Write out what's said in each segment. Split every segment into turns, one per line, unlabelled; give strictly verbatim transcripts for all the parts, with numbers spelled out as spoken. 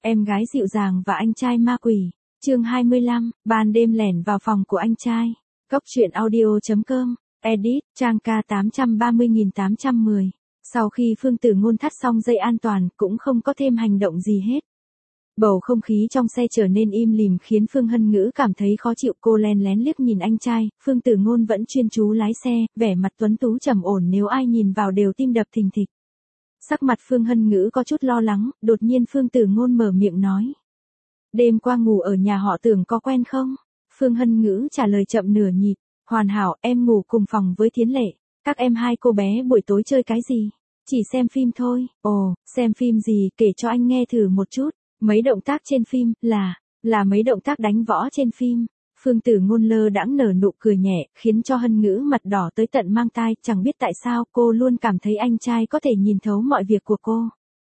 Em gái dịu dàng và anh trai ma quỷ. Chương hai mươi lăm, ban đêm lẻn vào phòng của anh trai. Cốc truyện audio chấm com, edit, trang K tám trăm ba mươi nghìn tám trăm mười. Sau khi Phương Tử Ngôn thắt xong dây an toàn, cũng không có thêm hành động gì hết. Bầu không khí trong xe trở nên im lìm khiến Phương Hân Ngữ cảm thấy khó chịu. Cô len lén liếc nhìn anh trai, Phương Tử Ngôn vẫn chuyên chú lái xe, vẻ mặt tuấn tú trầm ổn, nếu ai nhìn vào đều tim đập thình thịch. Sắc mặt Phương Hân Ngữ có chút lo lắng, đột nhiên Phương Tử Ngôn mở miệng nói. Đêm qua ngủ ở nhà họ Tưởng có quen không? Phương Hân Ngữ trả lời chậm nửa nhịp. Hoàn hảo, em ngủ cùng phòng với Thiến Lệ. Các em hai cô bé buổi tối chơi cái gì? Chỉ xem phim thôi. Ồ, xem phim gì, kể cho anh nghe thử một chút. Mấy động tác trên phim, là, là mấy động tác đánh võ trên phim. Phương Tử Ngôn lơ đãng nở nụ cười nhẹ, khiến cho Hân Ngữ mặt đỏ tới tận mang tai. Chẳng biết tại sao cô luôn cảm thấy anh trai có thể nhìn thấu mọi việc của cô.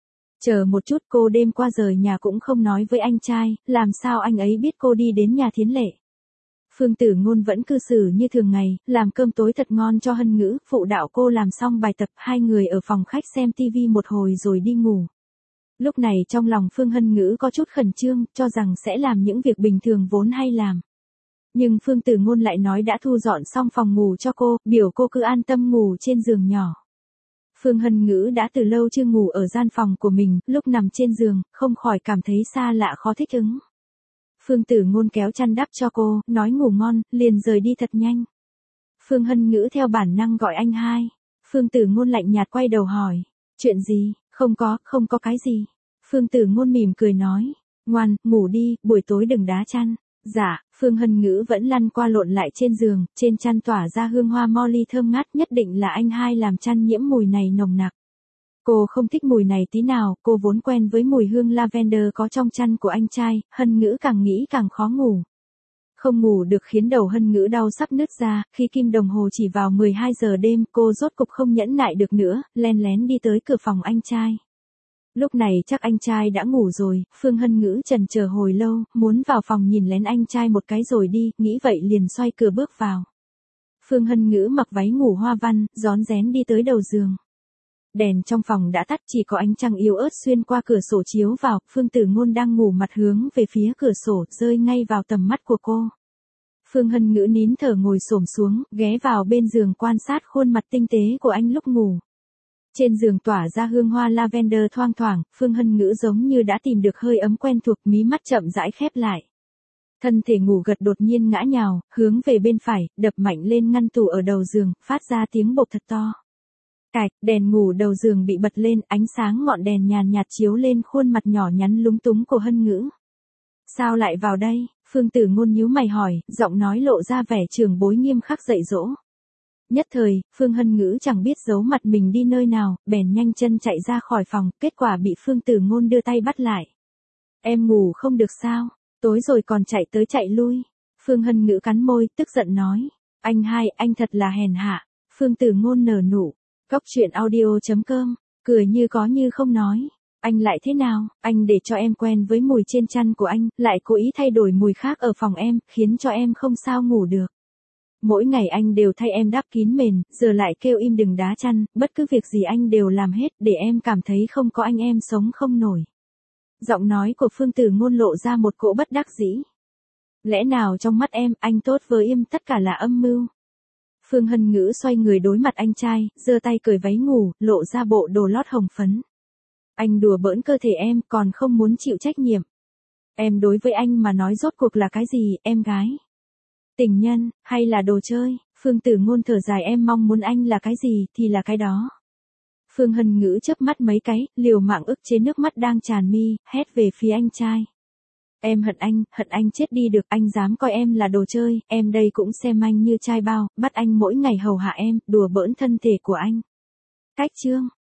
Chờ một chút, cô đêm qua rời nhà cũng không nói với anh trai, làm sao anh ấy biết cô đi đến nhà Thiến Lệ. Phương Tử Ngôn vẫn cư xử như thường ngày, làm cơm tối thật ngon cho Hân Ngữ, phụ đạo cô làm xong bài tập, hai người ở phòng khách xem tivi một hồi rồi đi ngủ. Lúc này trong lòng Phương Hân Ngữ có chút khẩn trương, cho rằng sẽ làm những việc bình thường vốn hay làm. Nhưng Phương Tử Ngôn lại nói đã thu dọn xong phòng ngủ cho cô, biểu cô cứ an tâm ngủ trên giường nhỏ. Phương Hân Ngữ đã từ lâu chưa ngủ ở gian phòng của mình, lúc nằm trên giường, không khỏi cảm thấy xa lạ khó thích ứng. Phương Tử Ngôn kéo chăn đắp cho cô, nói ngủ ngon, liền rời đi thật nhanh. Phương Hân Ngữ theo bản năng gọi anh hai. Phương Tử Ngôn lạnh nhạt quay đầu hỏi. Chuyện gì? Không có, không có cái gì. Phương Tử Ngôn mỉm cười nói. Ngoan, ngủ đi, buổi tối đừng đá chăn. Dạ, Phương Hân Ngữ vẫn lăn qua lộn lại trên giường, trên chăn tỏa ra hương hoa Molly thơm ngát, nhất định là anh hai làm chăn nhiễm mùi này nồng nặc. Cô không thích mùi này tí nào, cô vốn quen với mùi hương lavender có trong chăn của anh trai, Hân Ngữ càng nghĩ càng khó ngủ. Không ngủ được khiến đầu Hân Ngữ đau sắp nứt ra, khi kim đồng hồ chỉ vào mười hai giờ đêm, cô rốt cục không nhẫn nại được nữa, len lén đi tới cửa phòng anh trai. Lúc này chắc anh trai đã ngủ rồi, Phương Hân Ngữ chần chờ hồi lâu, muốn vào phòng nhìn lén anh trai một cái rồi đi, nghĩ vậy liền xoay cửa bước vào. Phương Hân Ngữ mặc váy ngủ hoa văn, rón rén đi tới đầu giường. Đèn trong phòng đã tắt, chỉ có ánh trăng yếu ớt xuyên qua cửa sổ chiếu vào, Phương Tử Ngôn đang ngủ mặt hướng về phía cửa sổ, rơi ngay vào tầm mắt của cô. Phương Hân Ngữ nín thở ngồi xổm xuống, ghé vào bên giường quan sát khuôn mặt tinh tế của anh lúc ngủ. Trên giường tỏa ra hương hoa lavender thoang thoảng, Phương Hân Ngữ giống như đã tìm được hơi ấm quen thuộc, mí mắt chậm rãi khép lại. Thân thể ngủ gật đột nhiên ngã nhào, hướng về bên phải, đập mạnh lên ngăn tủ ở đầu giường, phát ra tiếng bộp thật to. Cạch, đèn ngủ đầu giường bị bật lên, ánh sáng ngọn đèn nhàn nhạt chiếu lên khuôn mặt nhỏ nhắn lúng túng của Hân Ngữ. Sao lại vào đây? Phương Tử Ngôn nhíu mày hỏi, giọng nói lộ ra vẻ trưởng bối nghiêm khắc dạy dỗ. Nhất thời, Phương Hân Ngữ chẳng biết giấu mặt mình đi nơi nào, bèn nhanh chân chạy ra khỏi phòng, kết quả bị Phương Tử Ngôn đưa tay bắt lại. Em ngủ không được sao? Tối rồi còn chạy tới chạy lui. Phương Hân Ngữ cắn môi, tức giận nói. Anh hai, anh thật là hèn hạ. Phương Tử Ngôn nở nụ. Cốc truyện audio chấm com, cười như có như không nói. Anh lại thế nào? Anh để cho em quen với mùi trên chăn của anh, lại cố ý thay đổi mùi khác ở phòng em, khiến cho em không sao ngủ được. Mỗi ngày anh đều thay em đắp kín mền, giờ lại kêu im đừng đá chăn, bất cứ việc gì anh đều làm hết, để em cảm thấy không có anh em sống không nổi. Giọng nói của Phương Tử Ngôn lộ ra một cỗ bất đắc dĩ. Lẽ nào trong mắt em, anh tốt với em tất cả là âm mưu? Phương Hân Ngữ xoay người đối mặt anh trai, giơ tay cởi váy ngủ, lộ ra bộ đồ lót hồng phấn. Anh đùa bỡn cơ thể em, còn không muốn chịu trách nhiệm. Em đối với anh mà nói rốt cuộc là cái gì, em gái? Tình nhân, hay là đồ chơi? Phương Tử Ngôn thở dài, em mong muốn anh là cái gì, thì là cái đó. Phương Hân Ngữ chớp mắt mấy cái, liều mạng ức chế nước mắt đang tràn mi, hét về phía anh trai. Em hận anh, hận anh chết đi được, anh dám coi em là đồ chơi, em đây cũng xem anh như trai bao, bắt anh mỗi ngày hầu hạ em, đùa bỡn thân thể của anh. Cách chương.